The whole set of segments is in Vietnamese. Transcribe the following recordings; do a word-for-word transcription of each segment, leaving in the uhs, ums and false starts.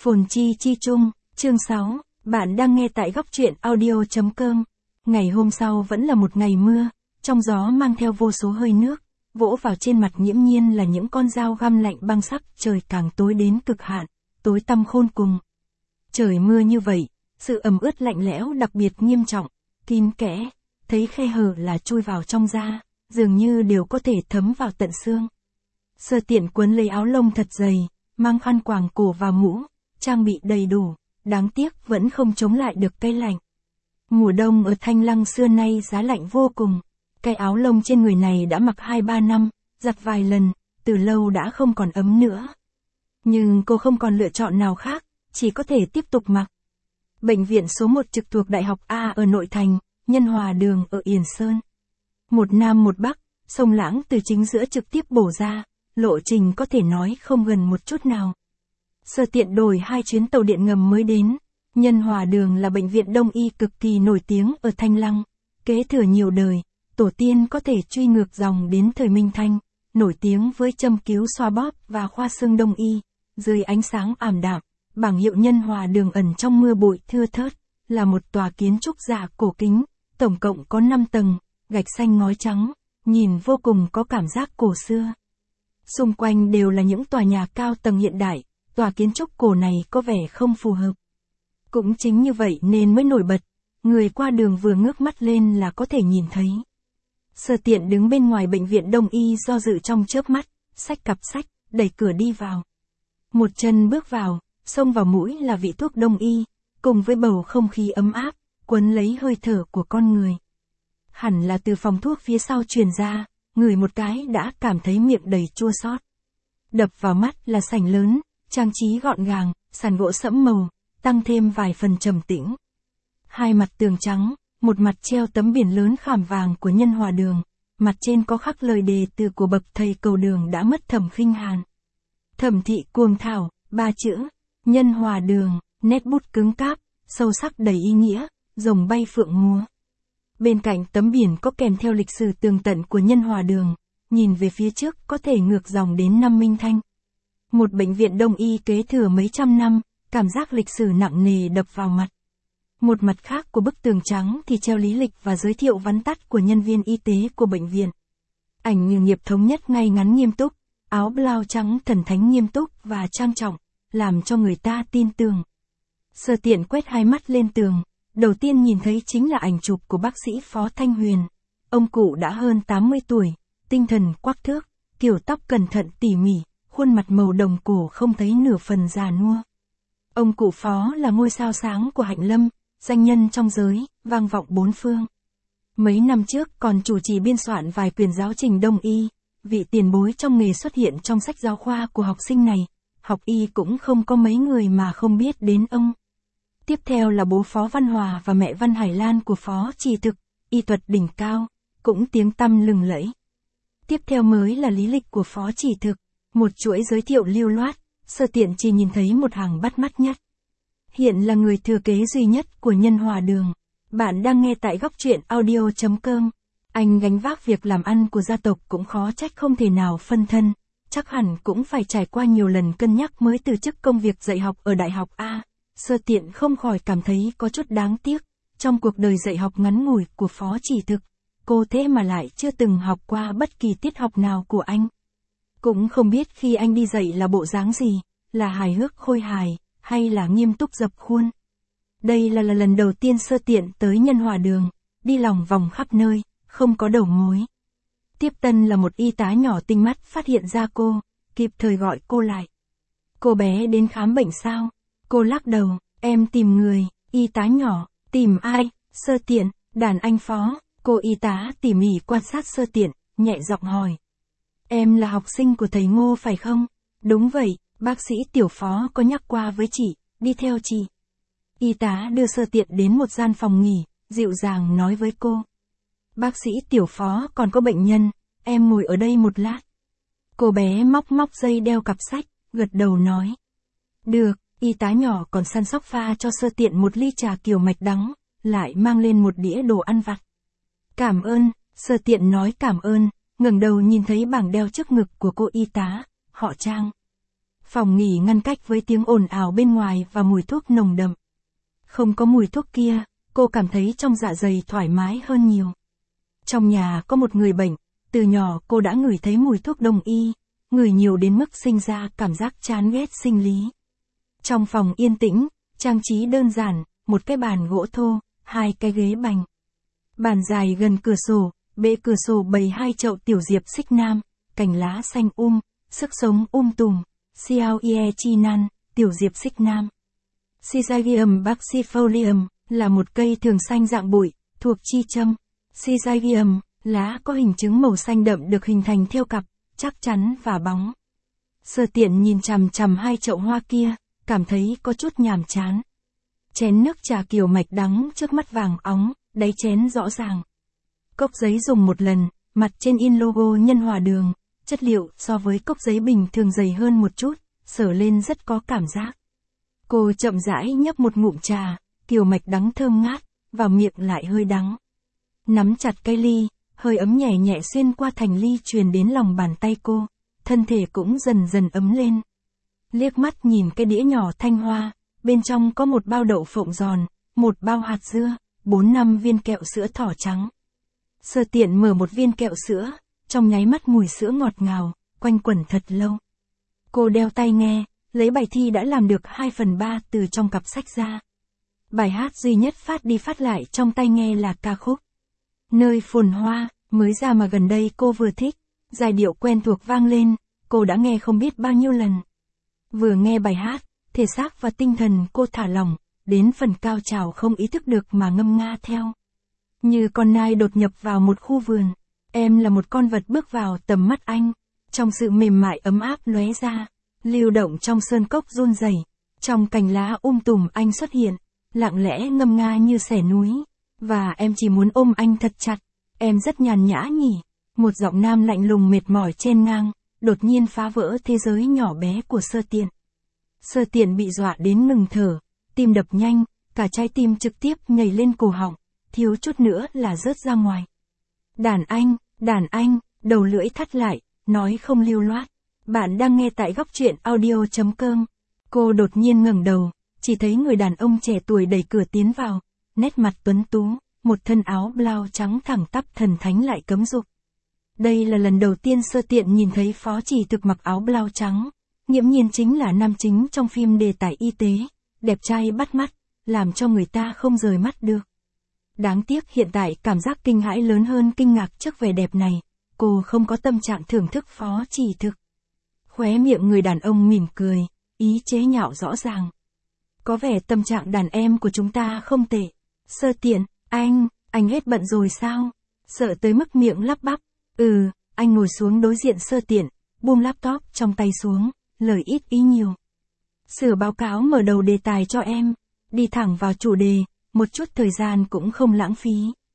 Phồn chi chi chung, chương sáu, bạn đang nghe tại góc truyện audio.com. Ngày hôm sau vẫn là một ngày mưa, trong gió mang theo vô số hơi nước, vỗ vào trên mặt nghiễm nhiên là những con dao găm lạnh băng sắc, trời càng tối đến cực hạn, tối tăm khôn cùng. Trời mưa như vậy, sự ẩm ướt lạnh lẽo đặc biệt nghiêm trọng, kín kẽ, thấy khe hở là chui vào trong da, dường như đều có thể thấm vào tận xương. Sơ Tiện quấn lấy áo lông thật dày, mang khăn quàng cổ và mũ, trang bị đầy đủ, đáng tiếc vẫn không chống lại được cái lạnh. Mùa đông ở Thanh Lăng xưa nay giá lạnh vô cùng, cái áo lông trên người này đã mặc hai ba năm, giặt vài lần, từ lâu đã không còn ấm nữa. Nhưng cô không còn lựa chọn nào khác, chỉ có thể tiếp tục mặc. Bệnh viện số một trực thuộc Đại học A ở nội thành, Nhân Hòa đường ở Yển Sơn. Một nam một bắc, sông Lãng từ chính giữa trực tiếp bổ ra, lộ trình có thể nói không gần một chút nào. Sơ Tiện đổi hai chuyến tàu điện ngầm mới đến. Nhân Hòa đường là bệnh viện đông y cực kỳ nổi tiếng ở Thanh Lăng, kế thừa nhiều đời, tổ tiên có thể truy ngược dòng đến thời Minh Thanh, nổi tiếng với châm cứu xoa bóp và khoa xương đông y. Dưới ánh sáng ảm đạm, bảng hiệu Nhân Hòa đường ẩn trong mưa bụi thưa thớt, là một tòa kiến trúc giả cổ kính, tổng cộng có năm tầng, gạch xanh ngói trắng, nhìn vô cùng có cảm giác cổ xưa. Xung quanh đều là những tòa nhà cao tầng hiện đại, tòa kiến trúc cổ này có vẻ không phù hợp. Cũng chính như vậy nên mới nổi bật, người qua đường vừa ngước mắt lên là có thể nhìn thấy. Sơ Tiện đứng bên ngoài bệnh viện đông y do dự trong chớp mắt, xách cặp sách, đẩy cửa đi vào. Một chân bước vào, xông vào mũi là vị thuốc đông y, cùng với bầu không khí ấm áp, quấn lấy hơi thở của con người. Hẳn là từ phòng thuốc phía sau truyền ra, ngửi một cái đã cảm thấy miệng đầy chua xót. Đập vào mắt là sảnh lớn, trang trí gọn gàng, sàn gỗ sẫm màu, tăng thêm vài phần trầm tĩnh. Hai mặt tường trắng, một mặt treo tấm biển lớn khảm vàng của Nhân Hòa đường, mặt trên có khắc lời đề từ của bậc thầy cầu đường đã mất Thẩm Khinh Hàn. Thẩm thị cuồng thảo, ba chữ, Nhân Hòa đường, nét bút cứng cáp, sâu sắc đầy ý nghĩa, rồng bay phượng múa. Bên cạnh tấm biển có kèm theo lịch sử tường tận của Nhân Hòa đường, nhìn về phía trước có thể ngược dòng đến năm Minh Thanh. Một bệnh viện đông y kế thừa mấy trăm năm, cảm giác lịch sử nặng nề đập vào mặt. Một mặt khác của bức tường trắng thì treo lý lịch và giới thiệu vắn tắt của nhân viên y tế của bệnh viện. Ảnh nghề nghiệp thống nhất ngay ngắn nghiêm túc, áo blau trắng thần thánh nghiêm túc và trang trọng, làm cho người ta tin tưởng. Sơ Tiện quét hai mắt lên tường, đầu tiên nhìn thấy chính là ảnh chụp của bác sĩ Phó Thanh Huyền. Ông cụ đã hơn tám mươi tuổi, tinh thần quắc thước, kiểu tóc cẩn thận tỉ mỉ, khuôn mặt màu đồng cổ không thấy nửa phần già nua. Ông cụ Phó là ngôi sao sáng của Hạnh Lâm, danh nhân trong giới, vang vọng bốn phương. Mấy năm trước còn chủ trì biên soạn vài quyển giáo trình đông y, vị tiền bối trong nghề xuất hiện trong sách giáo khoa của học sinh này, học y cũng không có mấy người mà không biết đến ông. Tiếp theo là bố Phó Văn Hòa và mẹ Văn Hải Lan của Phó Trì Thực, y thuật đỉnh cao, cũng tiếng tăm lừng lẫy. Tiếp theo mới là lý lịch của Phó Trì Thực, một chuỗi giới thiệu lưu loát, Sơ Tiện chỉ nhìn thấy một hàng bắt mắt nhất. Hiện là người thừa kế duy nhất của Nhân Hòa đường. Bạn đang nghe tại góc truyện audio.com. Anh gánh vác việc làm ăn của gia tộc cũng khó trách không thể nào phân thân, chắc hẳn cũng phải trải qua nhiều lần cân nhắc mới từ chức công việc dạy học ở Đại học A. Sơ Tiện không khỏi cảm thấy có chút đáng tiếc, trong cuộc đời dạy học ngắn ngủi của Phó Trì Thực, cô thế mà lại chưa từng học qua bất kỳ tiết học nào của anh. Cũng không biết khi anh đi dạy là bộ dáng gì, là hài hước khôi hài, hay là nghiêm túc dập khuôn. Đây là, là lần đầu tiên Sơ Tiện tới Nhân Hòa đường, đi lòng vòng khắp nơi, không có đầu mối. Tiếp tân là một y tá nhỏ tinh mắt phát hiện ra cô, kịp thời gọi cô lại. Cô bé đến khám bệnh sao? Cô lắc đầu, em tìm người. Y tá nhỏ, tìm ai? Sơ Tiện, đàn anh Phó. Cô y tá tỉ mỉ quan sát Sơ Tiện, nhẹ giọng hỏi. Em là học sinh của thầy Ngô phải không? Đúng vậy, bác sĩ Tiểu Phó có nhắc qua với chị, đi theo chị. Y tá đưa Sơ Tiện đến một gian phòng nghỉ, dịu dàng nói với cô. Bác sĩ Tiểu Phó còn có bệnh nhân, em ngồi ở đây một lát. Cô bé móc móc dây đeo cặp sách, gật đầu nói. Được, y tá nhỏ còn săn sóc pha cho Sơ Tiện một ly trà kiểu mạch đắng, lại mang lên một đĩa đồ ăn vặt. Cảm ơn, Sơ Tiện nói cảm ơn, ngẩng đầu nhìn thấy bảng đeo trước ngực của cô y tá, họ Trang. Phòng nghỉ ngăn cách với tiếng ồn ào bên ngoài và mùi thuốc nồng đậm. Không có mùi thuốc kia, cô cảm thấy trong dạ dày thoải mái hơn nhiều. Trong nhà có một người bệnh, từ nhỏ cô đã ngửi thấy mùi thuốc đông y, ngửi nhiều đến mức sinh ra cảm giác chán ghét sinh lý. Trong phòng yên tĩnh, trang trí đơn giản, một cái bàn gỗ thô, hai cái ghế bành. Bàn dài gần cửa sổ, bệ cửa sổ bày hai chậu tiểu diệp xích nam, cành lá xanh um, sức sống um tùm, Xiao Ie Chi Nan, tiểu diệp xích nam. Syzygium baxifolium, là một cây thường xanh dạng bụi, thuộc chi châm. Syzygium, lá có hình trứng màu xanh đậm được hình thành theo cặp, chắc chắn và bóng. Sơ Tiện nhìn chằm chằm hai chậu hoa kia, cảm thấy có chút nhàm chán. Chén nước trà kiểu mạch đắng trước mắt vàng óng, đáy chén rõ ràng. Cốc giấy dùng một lần, mặt trên in logo Nhân Hòa Đường, chất liệu so với cốc giấy bình thường dày hơn một chút, sờ lên rất có cảm giác. Cô chậm rãi nhấp một ngụm trà, kiểu mạch đắng thơm ngát, vào miệng lại hơi đắng. Nắm chặt cái ly, hơi ấm nhẹ nhẹ xuyên qua thành ly truyền đến lòng bàn tay cô, thân thể cũng dần dần ấm lên. Liếc mắt nhìn cái đĩa nhỏ thanh hoa, bên trong có một bao đậu phộng giòn, một bao hạt dưa, bốn năm viên kẹo sữa thỏ trắng. Sơ Tiện mở một viên kẹo sữa, trong nháy mắt mùi sữa ngọt ngào, quanh quẩn thật lâu. Cô đeo tai nghe, lấy bài thi đã làm được hai phần ba từ trong cặp sách ra. Bài hát duy nhất phát đi phát lại trong tai nghe là ca khúc Nơi Phồn Hoa, mới ra mà gần đây cô vừa thích, giai điệu quen thuộc vang lên, cô đã nghe không biết bao nhiêu lần. Vừa nghe bài hát, thể xác và tinh thần cô thả lỏng, đến phần cao trào không ý thức được mà ngâm nga theo. Như con nai đột nhập vào một khu vườn, em là một con vật bước vào tầm mắt anh, trong sự mềm mại ấm áp lóe ra, lưu động trong sơn cốc run rẩy, trong cành lá um tùm anh xuất hiện, lặng lẽ ngâm nga như xẻ núi, và em chỉ muốn ôm anh thật chặt, em rất nhàn nhã nhỉ. Một giọng nam lạnh lùng mệt mỏi chen ngang, đột nhiên phá vỡ thế giới nhỏ bé của Sơ Tiện. Sơ Tiện bị dọa đến ngừng thở, tim đập nhanh, cả trái tim trực tiếp nhảy lên cổ họng, thiếu chút nữa là rớt ra ngoài. Đàn anh, đàn anh, đầu lưỡi thắt lại, nói không lưu loát. Bạn đang nghe tại góc truyện audio chấm com. Cô đột nhiên ngẩng đầu, chỉ thấy người đàn ông trẻ tuổi đẩy cửa tiến vào, nét mặt tuấn tú, một thân áo blau trắng thẳng tắp thần thánh lại cấm dục. Đây là lần đầu tiên Sơ Tiện nhìn thấy Phó Chỉ Thực mặc áo blau trắng, nghiễm nhiên chính là nam chính trong phim đề tài y tế, đẹp trai bắt mắt, làm cho người ta không rời mắt được. Đáng tiếc hiện tại cảm giác kinh hãi lớn hơn kinh ngạc trước vẻ đẹp này, cô không có tâm trạng thưởng thức Phó Chỉ Thực. Khóe miệng người đàn ông mỉm cười, ý chế nhạo rõ ràng. Có vẻ tâm trạng đàn em của chúng ta không tệ. Sơ Tiện, anh, anh hết bận rồi sao? Sợ tới mức miệng lắp bắp. Ừ, anh ngồi xuống đối diện Sơ Tiện, buông laptop trong tay xuống, lời ít ý nhiều. Sửa báo cáo mở đầu đề tài cho em, đi thẳng vào chủ đề, một chút thời gian cũng không lãng phí.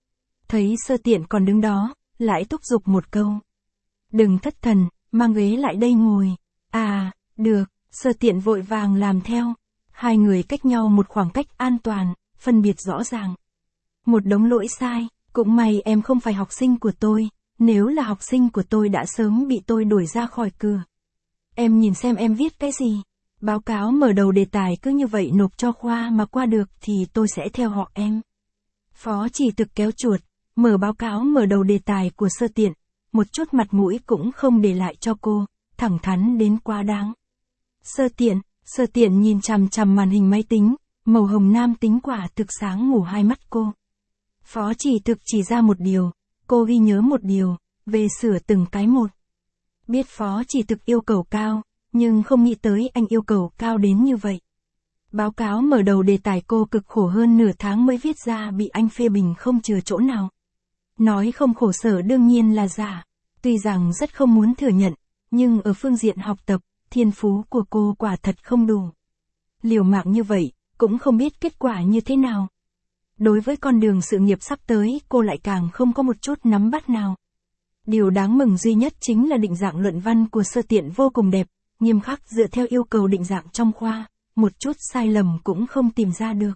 Thấy Sơ Tiện còn đứng đó, lại thúc giục một câu. Đừng thất thần, mang ghế lại đây ngồi. À, được, Sơ Tiện vội vàng làm theo. Hai người cách nhau một khoảng cách an toàn, phân biệt rõ ràng. Một đống lỗi sai, cũng may em không phải học sinh của tôi, nếu là học sinh của tôi đã sớm bị tôi đuổi ra khỏi cửa. Em nhìn xem em viết cái gì. Báo cáo mở đầu đề tài cứ như vậy nộp cho khoa mà qua được thì tôi sẽ theo họ em. Phó Chỉ Thực kéo chuột, mở báo cáo mở đầu đề tài của Sơ Tiện, một chút mặt mũi cũng không để lại cho cô, thẳng thắn đến quá đáng. Sơ Tiện, Sơ Tiện nhìn chằm chằm màn hình máy tính, màu hồng nam tính quả thực sáng ngủ hai mắt cô. Phó Chỉ Thực chỉ ra một điều, cô ghi nhớ một điều, về sửa từng cái một. Biết Phó Chỉ Thực yêu cầu cao, nhưng không nghĩ tới anh yêu cầu cao đến như vậy. Báo cáo mở đầu đề tài cô cực khổ hơn nửa tháng mới viết ra bị anh phê bình không chừa chỗ nào. Nói không khổ sở đương nhiên là giả, tuy rằng rất không muốn thừa nhận, nhưng ở phương diện học tập, thiên phú của cô quả thật không đủ. Liều mạng như vậy, cũng không biết kết quả như thế nào. Đối với con đường sự nghiệp sắp tới, cô lại càng không có một chút nắm bắt nào. Điều đáng mừng duy nhất chính là định dạng luận văn của Sơ Tiện vô cùng đẹp, nghiêm khắc dựa theo yêu cầu định dạng trong khoa, một chút sai lầm cũng không tìm ra được.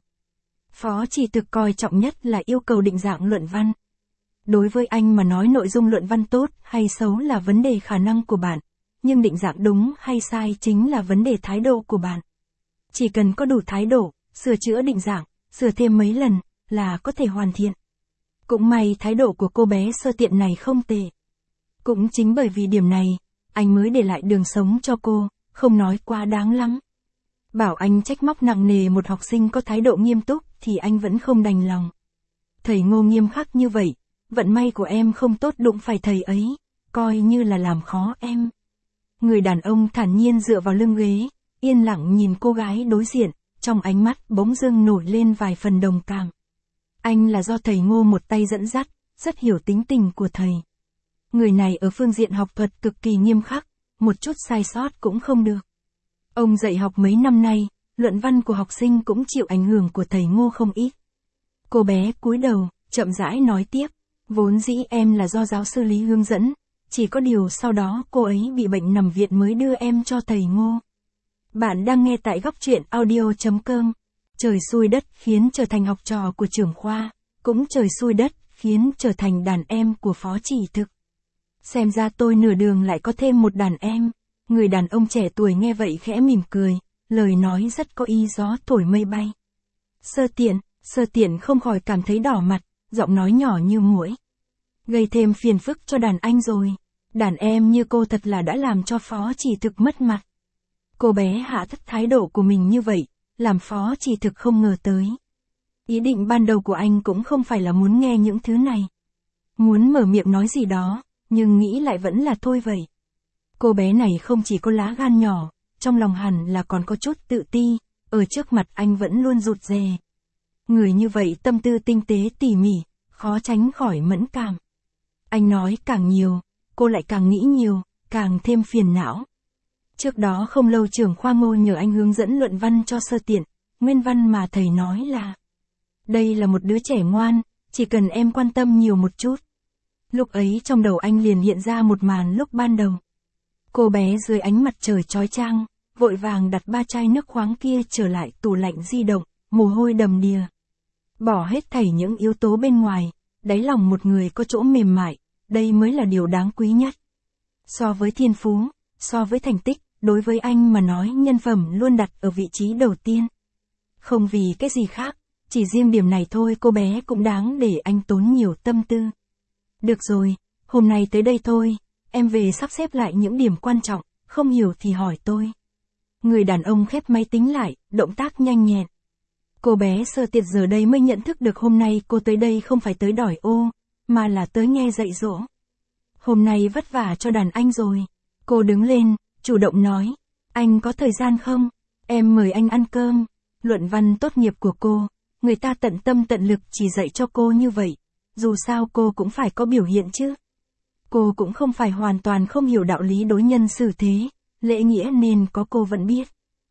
Phó Chỉ Thực coi trọng nhất là yêu cầu định dạng luận văn. Đối với anh mà nói nội dung luận văn tốt hay xấu là vấn đề khả năng của bạn, nhưng định dạng đúng hay sai chính là vấn đề thái độ của bạn. Chỉ cần có đủ thái độ, sửa chữa định dạng, sửa thêm mấy lần, là có thể hoàn thiện. Cũng may thái độ của cô bé Sơ Tiện này không tệ. Cũng chính bởi vì điểm này, anh mới để lại đường sống cho cô, không nói quá đáng lắm. Bảo anh trách móc nặng nề một học sinh có thái độ nghiêm túc thì anh vẫn không đành lòng. Thầy Ngô nghiêm khắc như vậy, vận may của em không tốt đụng phải thầy ấy, coi như là làm khó em. Người đàn ông thản nhiên dựa vào lưng ghế, yên lặng nhìn cô gái đối diện, trong ánh mắt bỗng dưng nổi lên vài phần đồng cảm. Anh là do thầy Ngô một tay dẫn dắt, rất hiểu tính tình của thầy. Người này ở phương diện học thuật cực kỳ nghiêm khắc, một chút sai sót cũng không được. Ông dạy học mấy năm nay, luận văn của học sinh cũng chịu ảnh hưởng của thầy Ngô không ít. Cô bé cúi đầu, chậm rãi nói tiếp, vốn dĩ em là do giáo sư Lý hướng dẫn, chỉ có điều sau đó cô ấy bị bệnh nằm viện mới đưa em cho thầy Ngô. Bạn đang nghe tại góc truyện audio chấm com. Trời xui đất khiến trở thành học trò của trưởng khoa, cũng trời xui đất khiến trở thành đàn em của phó chỉ thực. Xem ra tôi nửa đường lại có thêm một đàn em. Người đàn ông trẻ tuổi nghe vậy khẽ mỉm cười, lời nói rất có ý gió thổi mây bay. Sơ Tiện, Sơ Tiện không khỏi cảm thấy đỏ mặt, giọng nói nhỏ như muỗi. Gây thêm phiền phức cho đàn anh rồi. Đàn em như cô thật là đã làm cho phó chỉ thực mất mặt. Cô bé hạ thấp thái độ của mình như vậy, làm phó chỉ thực không ngờ tới. Ý định ban đầu của anh cũng không phải là muốn nghe những thứ này. Muốn mở miệng nói gì đó, nhưng nghĩ lại vẫn là thôi vậy. Cô bé này không chỉ có lá gan nhỏ, trong lòng hẳn là còn có chút tự ti, ở trước mặt anh vẫn luôn rụt rè. Người như vậy tâm tư tinh tế tỉ mỉ, khó tránh khỏi mẫn cảm. Anh nói càng nhiều, cô lại càng nghĩ nhiều, càng thêm phiền não. Trước đó không lâu trưởng khoa Ngô nhờ anh hướng dẫn luận văn cho Sơ Tiện, nguyên văn mà thầy nói là: đây là một đứa trẻ ngoan, chỉ cần em quan tâm nhiều một chút. Lúc ấy trong đầu anh liền hiện ra một màn lúc ban đầu. Cô bé dưới ánh mặt trời chói chang, vội vàng đặt ba chai nước khoáng kia trở lại tủ lạnh di động, mồ hôi đầm đìa. Bỏ hết thảy những yếu tố bên ngoài, đáy lòng một người có chỗ mềm mại, đây mới là điều đáng quý nhất. So với thiên phú, so với thành tích, đối với anh mà nói nhân phẩm luôn đặt ở vị trí đầu tiên. Không vì cái gì khác, chỉ riêng điểm này thôi cô bé cũng đáng để anh tốn nhiều tâm tư. Được rồi, hôm nay tới đây thôi, em về sắp xếp lại những điểm quan trọng, không hiểu thì hỏi tôi. Người đàn ông khép máy tính lại, động tác nhanh nhẹn. Cô bé Sơ Tiện giờ đây mới nhận thức được hôm nay cô tới đây không phải tới đòi ô, mà là tới nghe dạy dỗ. Hôm nay vất vả cho đàn anh rồi. Cô đứng lên, chủ động nói, anh có thời gian không? Em mời anh ăn cơm. Luận văn tốt nghiệp của cô, người ta tận tâm tận lực chỉ dạy cho cô như vậy. Dù sao cô cũng phải có biểu hiện chứ. Cô cũng không phải hoàn toàn không hiểu đạo lý đối nhân xử thế, lễ nghĩa nên có cô vẫn biết.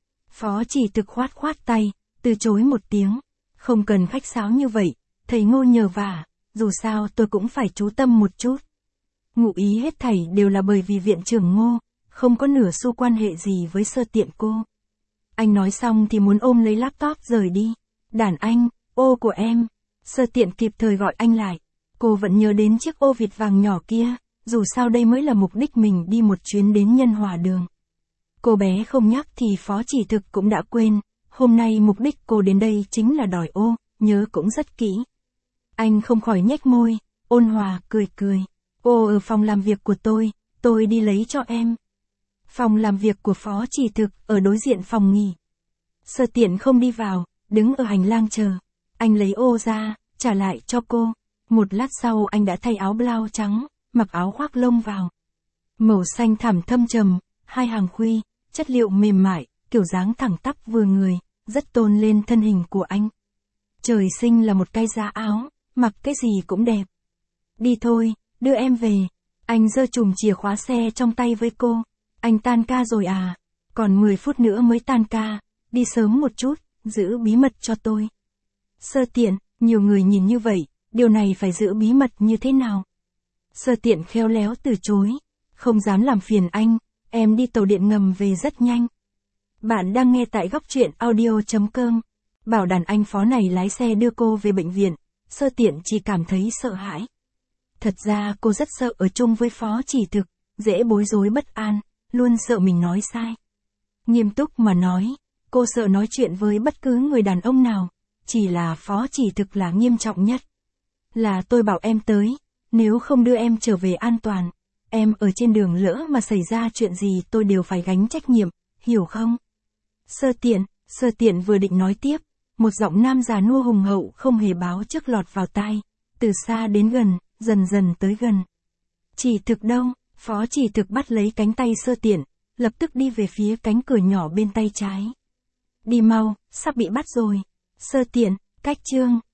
Phó chỉ thực khoát khoát tay, từ chối một tiếng. Không cần khách sáo như vậy, thầy Ngô nhờ vả, dù sao tôi cũng phải chú tâm một chút. Ngụ ý hết thảy đều là bởi vì viện trưởng Ngô, không có nửa xu quan hệ gì với Sơ Tiện cô. Anh nói xong thì muốn ôm lấy laptop rời đi. Đàn anh, ô của em. Sơ Tiện kịp thời gọi anh lại. Cô vẫn nhớ đến chiếc ô vịt vàng nhỏ kia, dù sao đây mới là mục đích mình đi một chuyến đến Nhân Hòa Đường. Cô bé không nhắc thì phó chỉ thực cũng đã quên, hôm nay mục đích cô đến đây chính là đòi ô, nhớ cũng rất kỹ. Anh không khỏi nhếch môi, ôn hòa, cười cười. Ô ở phòng làm việc của tôi, tôi đi lấy cho em. Phòng làm việc của phó chỉ thực, ở đối diện phòng nghỉ. Sơ Tiện không đi vào, đứng ở hành lang chờ. Anh lấy ô ra, trả lại cho cô. Một lát sau anh đã thay áo blau trắng, mặc áo khoác lông vào. Màu xanh thẳm thâm trầm, hai hàng khuy, chất liệu mềm mại, kiểu dáng thẳng tắp vừa người, rất tôn lên thân hình của anh. Trời sinh là một cái giá áo, mặc cái gì cũng đẹp. Đi thôi, đưa em về. Anh giơ chùm chìa khóa xe trong tay với cô. Anh tan ca rồi à? Còn mười phút nữa mới tan ca, đi sớm một chút, giữ bí mật cho tôi. Sơ Tiện, nhiều người nhìn như vậy, điều này phải giữ bí mật như thế nào? Sơ Tiện khéo léo từ chối, không dám làm phiền anh, em đi tàu điện ngầm về rất nhanh. Bạn đang nghe tại góc truyện audio chấm com. Bảo đàn anh phó này lái xe đưa cô về bệnh viện, Sơ Tiện chỉ cảm thấy sợ hãi. Thật ra cô rất sợ ở chung với phó chỉ thực, dễ bối rối bất an, luôn sợ mình nói sai. Nghiêm túc mà nói, cô sợ nói chuyện với bất cứ người đàn ông nào, chỉ là Phó Chỉ Thực là nghiêm trọng nhất. Là tôi bảo em tới, nếu không đưa em trở về an toàn, em ở trên đường lỡ mà xảy ra chuyện gì tôi đều phải gánh trách nhiệm, hiểu không? Sơ Tiện, Sơ Tiện vừa định nói tiếp, một giọng nam già nua hùng hậu không hề báo trước lọt vào tai, từ xa đến gần, dần dần tới gần. Chỉ Thực đâu? Phó Chỉ Thực bắt lấy cánh tay Sơ Tiện, lập tức đi về phía cánh cửa nhỏ bên tay trái. Đi mau, sắp bị bắt rồi. Sơ Tiện, cách chương.